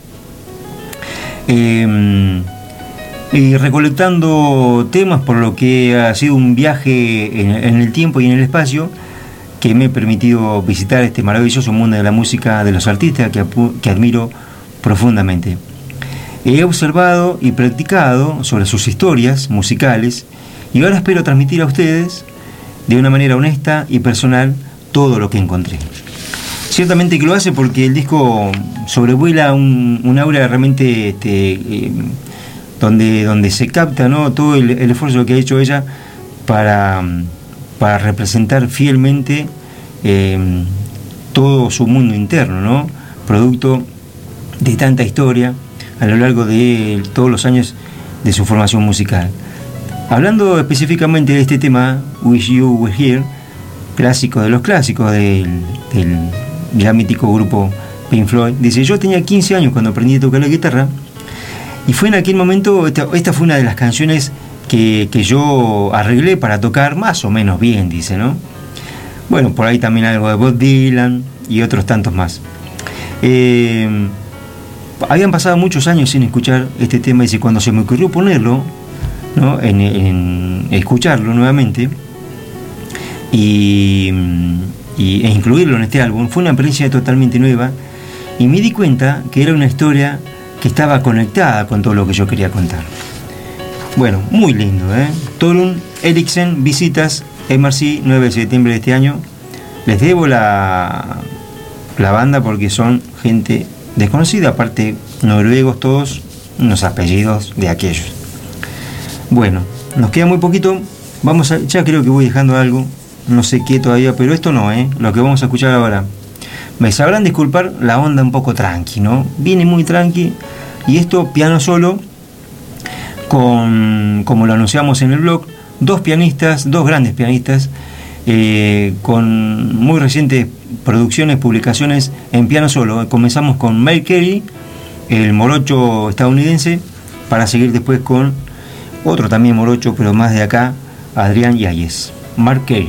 eh, y recolectando temas, por lo que ha sido un viaje en, en el tiempo y en el espacio que me ha permitido visitar este maravilloso mundo de la música, de los artistas que, que admiro profundamente. He observado y practicado sobre sus historias musicales y ahora espero transmitir a ustedes de una manera honesta y personal todo lo que encontré. Ciertamente que lo hace porque el disco sobrevuela un, un aura realmente este, eh, donde, donde se capta, ¿no? Todo el, el esfuerzo que ha hecho ella para, para representar fielmente eh, todo su mundo interno, ¿no? Producto de tanta historia a lo largo de todos los años de su formación musical. Hablando específicamente de este tema, Wish You Were Here, clásico de los clásicos del, del ya mítico grupo Pink Floyd, dice: yo tenía quince años cuando aprendí a tocar la guitarra y fue en aquel momento, esta, esta fue una de las canciones que, que yo arreglé para tocar más o menos bien, dice, ¿no? Bueno, por ahí también algo de Bob Dylan y otros tantos más. Eh, habían pasado muchos años sin escuchar este tema, dice, cuando se me ocurrió ponerlo, ¿no? en, en escucharlo nuevamente y, y, e incluirlo en este álbum, fue una experiencia totalmente nueva y me di cuenta que era una historia que estaba conectada con todo lo que yo quería contar. Bueno, muy lindo, ¿eh? Torun Eriksen, Visitas, M R C, nueve de septiembre de este año. Les debo la, la banda porque son gente desconocida, aparte noruegos todos, unos apellidos de aquellos. Bueno, nos queda muy poquito, vamos a, ya creo que voy dejando algo, no sé qué todavía, pero esto no, ¿eh? Lo que vamos a escuchar ahora. Me sabrán disculpar la onda un poco tranqui, ¿no? Viene muy tranqui y esto piano solo, con, como lo anunciamos en el blog, dos pianistas, dos grandes pianistas, eh, con muy recientes producciones, publicaciones en piano solo. Comenzamos con Mike Kelly, el morocho estadounidense, para seguir después con otro también morocho, pero más de acá, Adrián Yáñez, Mark Kelly.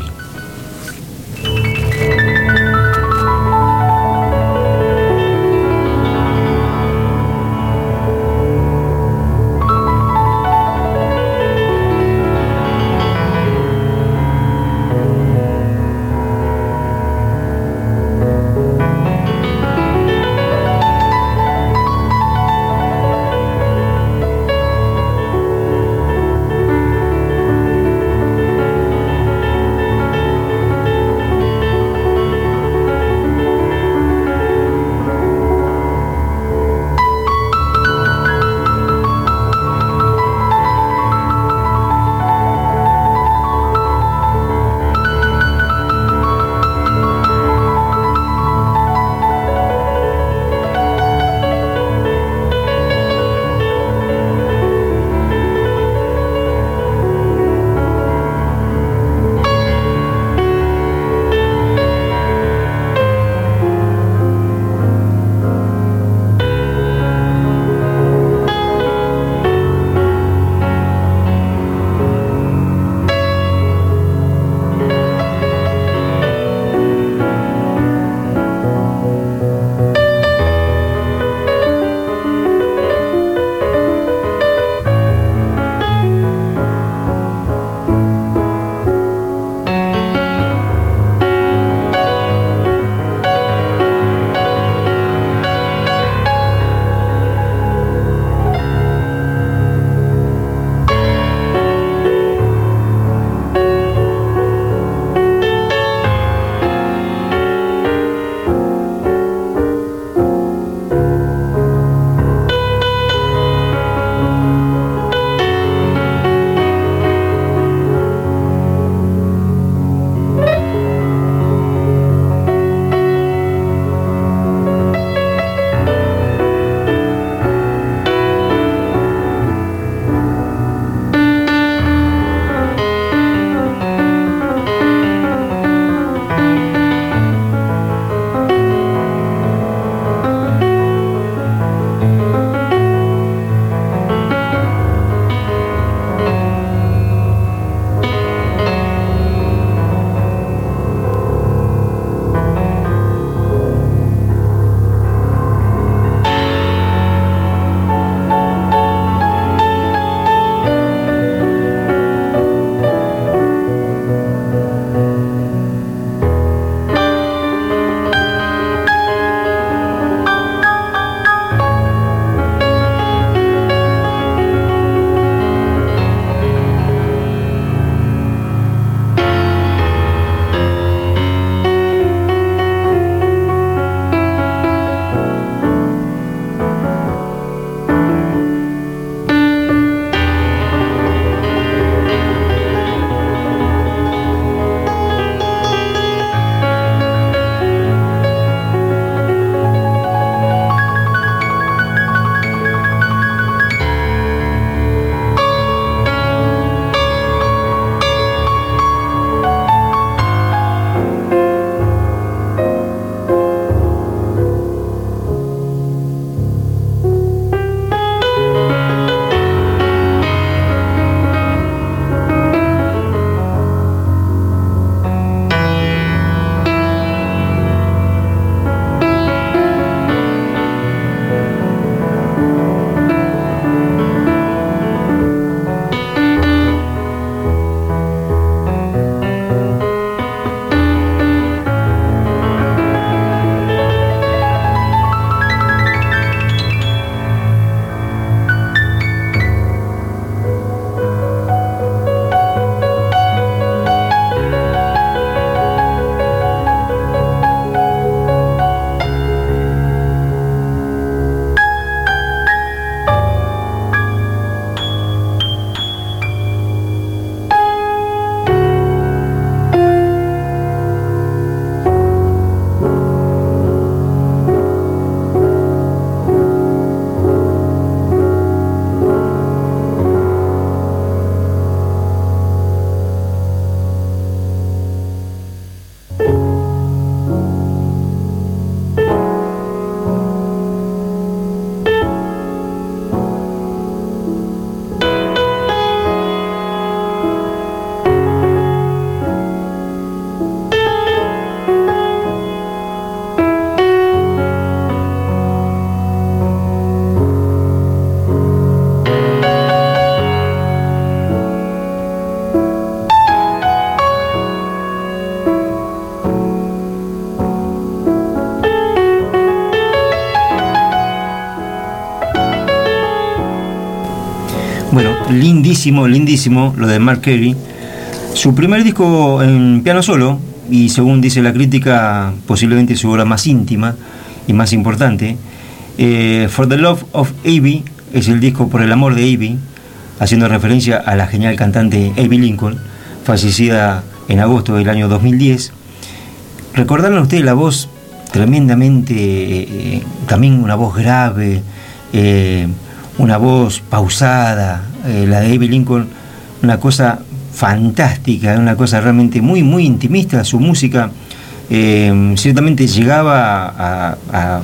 lindísimo, lindísimo lo de Mark Carey. Su primer disco en piano solo, y según dice la crítica, posiblemente su obra más íntima y más importante. eh, For the Love of Abby es el disco Por el amor de Abby, haciendo referencia a la genial cantante Abby Lincoln, fallecida en agosto del año dos mil diez. Recordaron ustedes la voz tremendamente, eh, también una voz grave, eh, una voz pausada, eh, la de Abby Lincoln, una cosa fantástica, una cosa realmente muy, muy intimista. Su música eh, ciertamente llegaba a, a,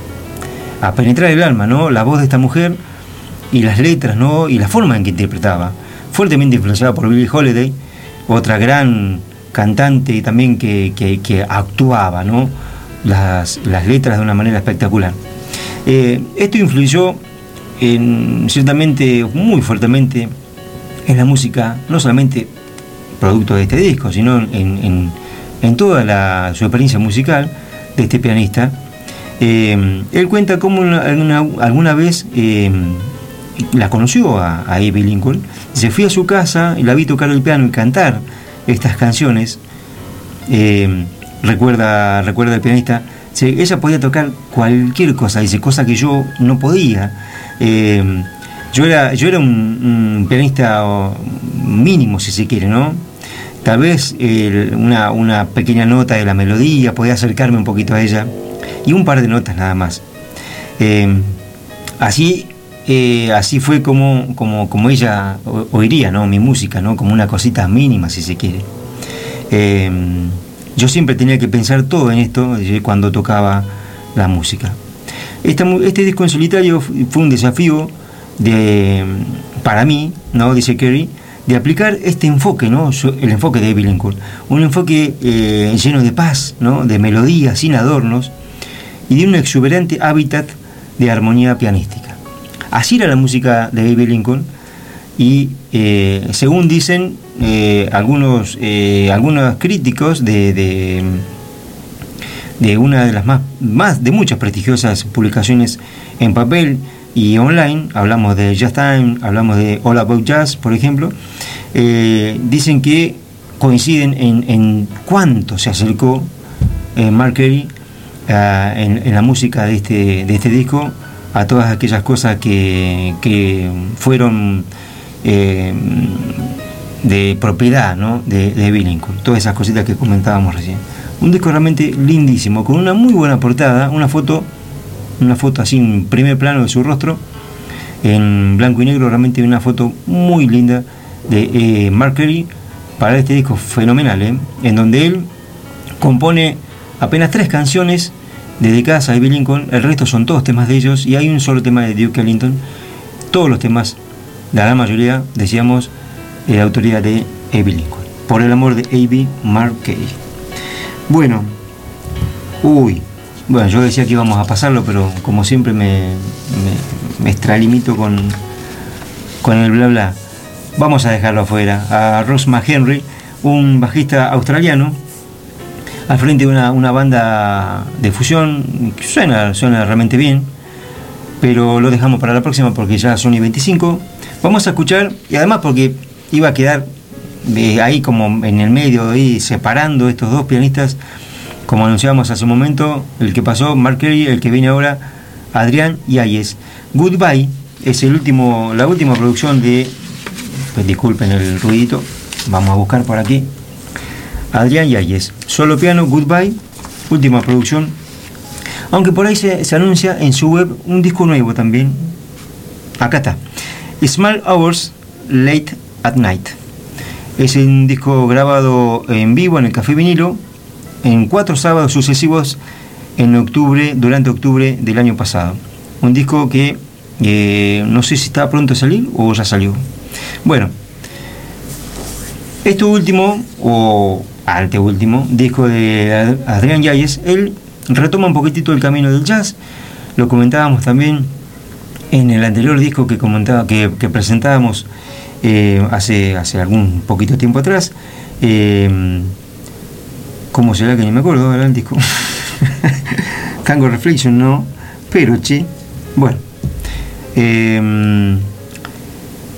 a penetrar el alma, ¿no? La voz de esta mujer y las letras, ¿no? Y la forma en que interpretaba, fuertemente influenciada por Billie Holiday, otra gran cantante y también que, que, que actuaba, ¿no? Las, las letras de una manera espectacular. Eh, esto influyó en, ciertamente muy fuertemente en la música, no solamente producto de este disco, sino en, en, en toda la, su experiencia musical de este pianista. Eh, él cuenta cómo una, una, alguna vez eh, la conoció a, a Abby Lincoln, se fue a su casa y la vi tocar el piano y cantar estas canciones. Eh, recuerda, recuerda el pianista, se, ella podía tocar cualquier cosa, dice, cosa que yo no podía. Eh, Yo era, yo era un, un pianista mínimo, si se quiere, ¿no? Tal vez eh, una, una pequeña nota de la melodía, podía acercarme un poquito a ella, y un par de notas nada más. Eh, así, eh, así fue como, como, como ella oiría, ¿no? Mi música, ¿no? Como una cosita mínima, si se quiere. Eh, yo siempre tenía que pensar todo en esto cuando tocaba la música. Esta, este disco en solitario fue un desafío de, para mí, ¿no? Dice Carey, de aplicar este enfoque, ¿no? El enfoque de Abby Lincoln, un enfoque eh, lleno de paz, ¿no? De melodía, sin adornos, y de un exuberante hábitat de armonía pianística. Así era la música de Abby Lincoln, y eh, según dicen eh, algunos, eh, algunos críticos de, de, de una de las más, más de muchas prestigiosas publicaciones en papel y online, hablamos de Jazz Time, hablamos de All About Jazz, por ejemplo, eh, dicen que coinciden en, en cuánto se acercó eh, Mark Carey uh, en, en la música de este, de este disco a todas aquellas cosas que, que fueron eh, de propiedad, ¿no? de, de Abby Lincoln, todas esas cositas que comentábamos recién. Un disco realmente lindísimo, con una muy buena portada, una foto una foto así en primer plano de su rostro en blanco y negro, realmente una foto muy linda de eh, Mark Carey para este disco fenomenal, ¿eh? En donde él compone apenas tres canciones dedicadas a Abby Lincoln, el resto son todos temas de ellos, y hay un solo tema de Duke Ellington. Todos los temas, la gran mayoría, decíamos, de la autoría de Abby Lincoln. Por el amor de Abby, Mark Carey. Bueno, uy Bueno, yo decía que íbamos a pasarlo, pero como siempre me, me, me extralimito con, con el bla bla. Vamos a dejarlo afuera. A Ross McHenry, un bajista australiano, al frente de una, una banda de fusión, que suena, suena realmente bien, pero lo dejamos para la próxima porque ya son y veinticinco. Vamos a escuchar, y además porque iba a quedar eh, ahí como en el medio, ahí separando estos dos pianistas, como anunciamos hace un momento, el que pasó, Mark Carey, el que viene ahora, Adrián Yáñez. Goodbye es el último, la última producción de, pues disculpen el ruidito, vamos a buscar por aquí, Adrián Yáñez, solo piano, Goodbye, última producción, aunque por ahí se, se anuncia en su web un disco nuevo también. Acá está, Small Hours, Late at Night. Es un disco grabado en vivo en el Café Vinilo, en cuatro sábados sucesivos en octubre, durante octubre del año pasado. Un disco que eh, no sé si está pronto a salir o ya salió. Bueno, esto último o anteúltimo disco de Adrián Yáñez, él retoma un poquitito el camino del jazz. Lo comentábamos también en el anterior disco que comentaba, que, que presentábamos eh, hace, hace algún poquito tiempo atrás. Eh, ¿Cómo será que ni me acuerdo ahora el disco? Tango Reflection, no, pero che, bueno. Eh,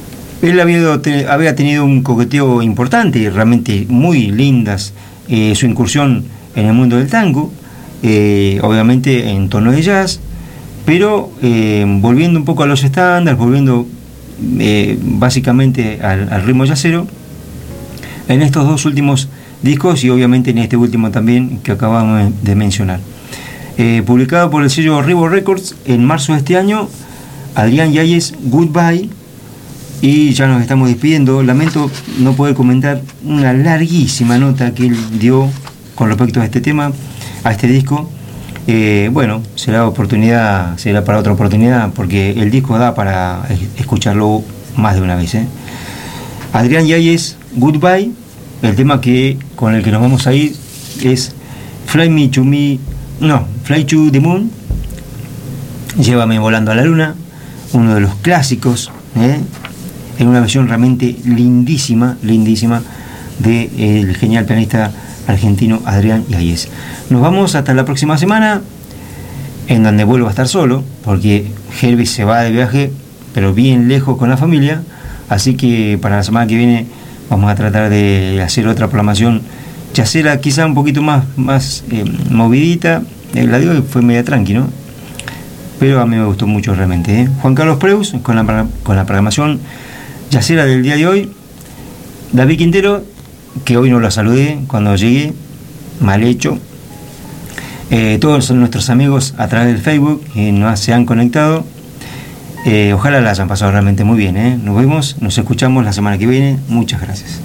Él había, te, había tenido un coqueteo importante, realmente muy lindas, eh, su incursión en el mundo del tango, eh, obviamente en tono de jazz, pero eh, volviendo un poco a los estándares, volviendo eh, básicamente al, al ritmo jazzero, en estos dos últimos discos y obviamente en este último también que acabamos de mencionar. Eh, publicado por el sello Revo Records en marzo de este año, Adrián Yáñez, Goodbye. Y ya nos estamos despidiendo. Lamento no poder comentar una larguísima nota que él dio con respecto a este tema, a este disco. Eh, bueno, será oportunidad, será para otra oportunidad, porque el disco da para escucharlo más de una vez, ¿eh? Adrián Yáñez, Goodbye. El tema que con el que nos vamos a ir es Fly Me to Me, no, Fly to the Moon. Llévame volando a la luna, uno de los clásicos, ¿eh? En una versión realmente lindísima, lindísima del genial pianista argentino Adrián Yáñez. Nos vamos hasta la próxima semana, en donde vuelvo a estar solo, porque Herbie se va de viaje, pero bien lejos con la familia, así que para la semana que viene vamos a tratar de hacer otra programación jazzera, quizá un poquito más, más eh, movidita. Eh, la de hoy fue media tranqui, ¿no? Pero a mí me gustó mucho realmente, ¿eh? Juan Carlos Preus con la, con la programación jazzera del día de hoy. David Quintero, que hoy no lo saludé cuando llegué, mal hecho. Eh, todos son nuestros amigos a través del Facebook que nos se han conectado. Eh, ojalá la hayan pasado realmente muy bien, ¿eh? Nos vemos, nos escuchamos la semana que viene. Muchas gracias.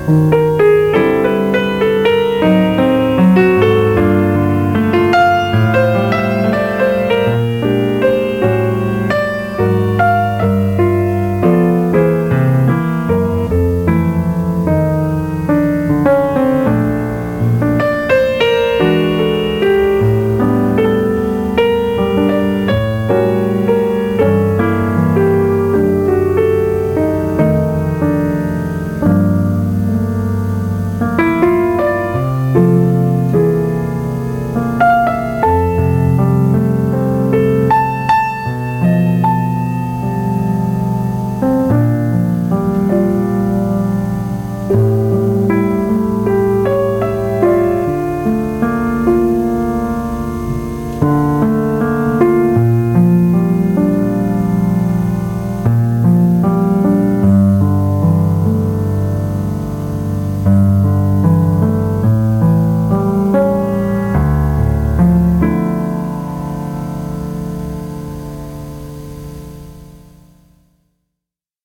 Thank